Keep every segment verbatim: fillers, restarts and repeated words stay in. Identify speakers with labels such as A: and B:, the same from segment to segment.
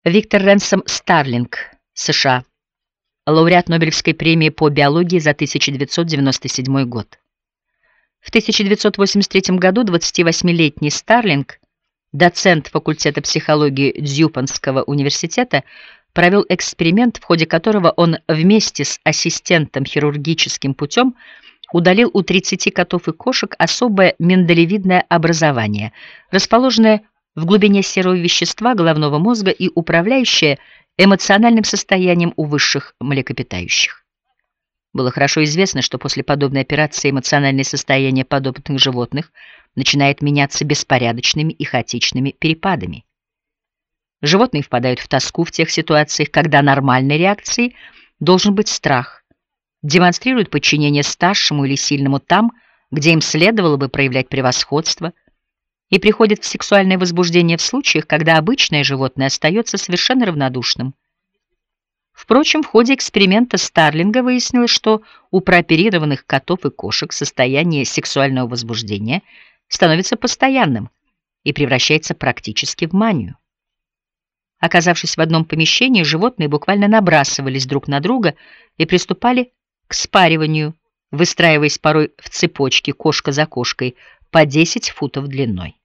A: Виктор Ренсом Старлинг, США. Лауреат Нобелевской премии по биологии за тысяча девятьсот девяносто седьмой год. В тысяча девятьсот восемьдесят третьем году двадцативосьмилетний Старлинг, доцент факультета психологии Дьюпонского университета, провел эксперимент, в ходе которого он вместе с ассистентом хирургическим путем удалил у тридцати котов и кошек особое миндалевидное образование, расположенное в глубине серого вещества головного мозга и управляющее эмоциональным состоянием у высших млекопитающих. Было хорошо известно, что после подобной операции эмоциональное состояние подопытных животных начинает меняться беспорядочными и хаотичными перепадами. Животные впадают в тоску в тех ситуациях, когда нормальной реакцией должен быть страх, демонстрируют подчинение старшему или сильному там, где им следовало бы проявлять превосходство, и приходят в сексуальное возбуждение в случаях, когда обычное животное остается совершенно равнодушным. Впрочем, в ходе эксперимента Старлинга выяснилось, что у прооперированных котов и кошек состояние сексуального возбуждения становится постоянным и превращается практически в манию. Оказавшись в одном помещении, животные буквально набрасывались друг на друга и приступали к спариванию, выстраиваясь порой в цепочки кошка за кошкой по десять футов длиной.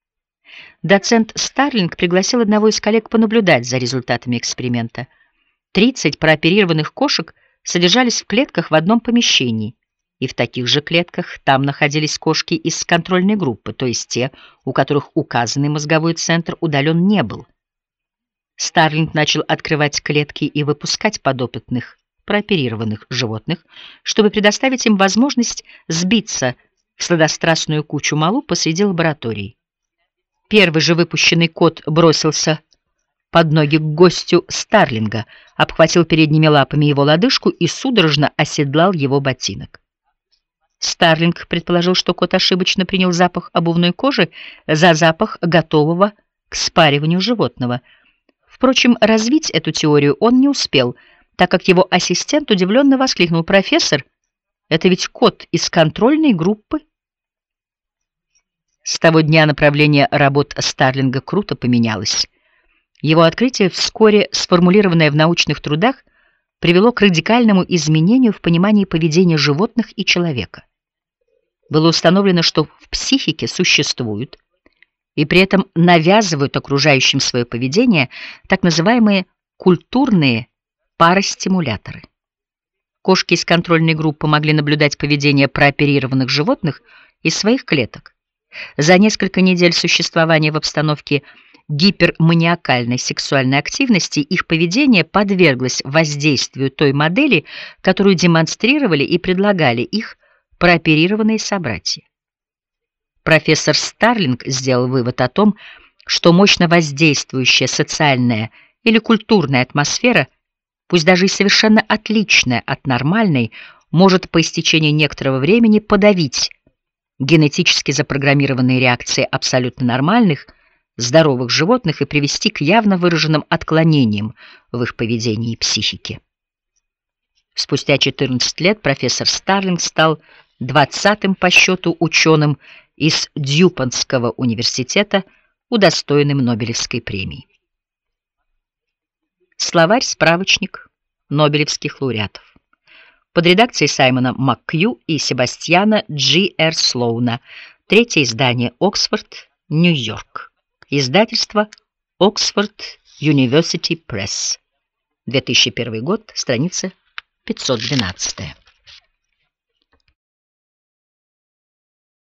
A: Доцент Старлинг пригласил одного из коллег понаблюдать за результатами эксперимента. тридцать прооперированных кошек содержались в клетках в одном помещении, и в таких же клетках там находились кошки из контрольной группы, то есть те, у которых указанный мозговой центр удален не был. Старлинг начал открывать клетки и выпускать подопытных прооперированных животных, чтобы предоставить им возможность сбиться в сладострастную кучу малу посреди лаборатории. Первый же выпущенный кот бросился под ноги к гостю Старлинга, обхватил передними лапами его лодыжку и судорожно оседлал его ботинок. Старлинг предположил, что кот ошибочно принял запах обувной кожи за запах готового к спариванию животного. Впрочем, развить эту теорию он не успел, так как его ассистент удивленно воскликнул: «Профессор, это ведь кот из контрольной группы». С того дня направление работ Старлинга круто поменялось. Его открытие, вскоре сформулированное в научных трудах, привело к радикальному изменению в понимании поведения животных и человека. Было установлено, что в психике существуют и при этом навязывают окружающим свое поведение так называемые культурные паростимуляторы. Кошки из контрольной группы могли наблюдать поведение прооперированных животных из своих клеток. За несколько недель существования в обстановке гиперманиакальной сексуальной активности их поведение подверглось воздействию той модели, которую демонстрировали и предлагали их прооперированные собратья. Профессор Старлинг сделал вывод о том, что мощно воздействующая социальная или культурная атмосфера, пусть даже и совершенно отличная от нормальной, может по истечении некоторого времени подавить генетически запрограммированные реакции абсолютно нормальных, здоровых животных и привести к явно выраженным отклонениям в их поведении и психике. Спустя четырнадцать лет профессор Старлинг стал двадцатым по счету ученым из Дьюпонского университета, удостоенным Нобелевской премии. Словарь-справочник нобелевских лауреатов. Под редакцией Саймона МакКью и Себастьяна Джи Р Слоуна. Третье издание. Оксфорд, Нью-Йорк. Издательство Оксфорд University Press. две тысячи первый год, страница пятьсот двенадцать.